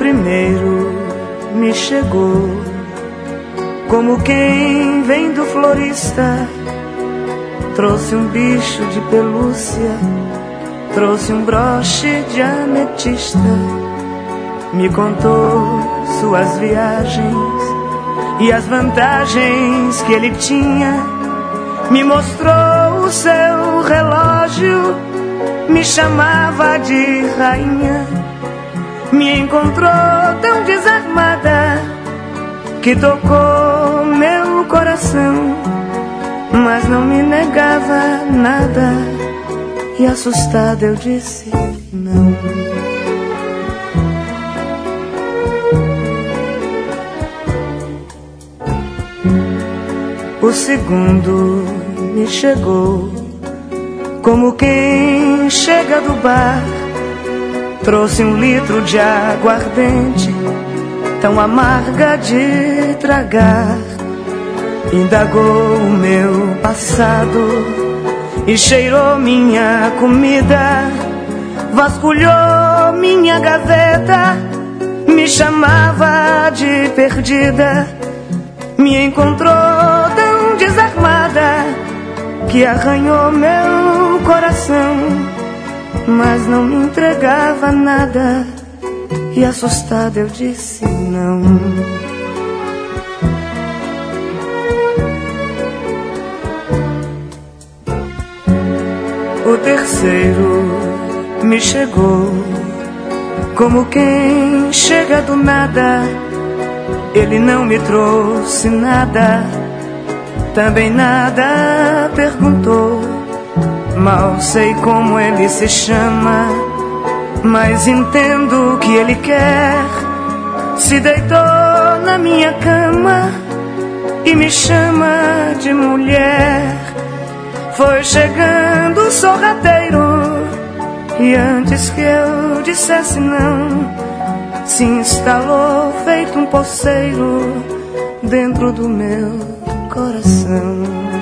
primeiro me chegou como quem vem do florista. Trouxe um bicho de pelúcia, trouxe um broche de ametista. Me contou suas viagens e as vantagens que ele tinha. Me mostrou o seu relógio, me chamava de rainha. Me encontrou tão desarmada que tocou meu coração, mas não me negava nada. E assustada eu disse não. O segundo me chegou como quem chega do bar. Trouxe 1 litro de aguardente, tão amarga de tragar. Indagou o meu passado e cheirou minha comida. Vasculhou minha gaveta, me chamava de perdida. Me encontrou tão desarmada que arranhou meu coração, mas não me entregava nada. E assustada eu disse não. O terceiro me chegou como quem chega do nada. Ele não me trouxe nada, também nada perguntou. Mal sei como ele se chama, mas entendo o que ele quer. Se deitou na minha cama e me chama de mulher. Foi chegando o sorrateiro e antes que eu dissesse não, se instalou feito um poceiro dentro do meu coração.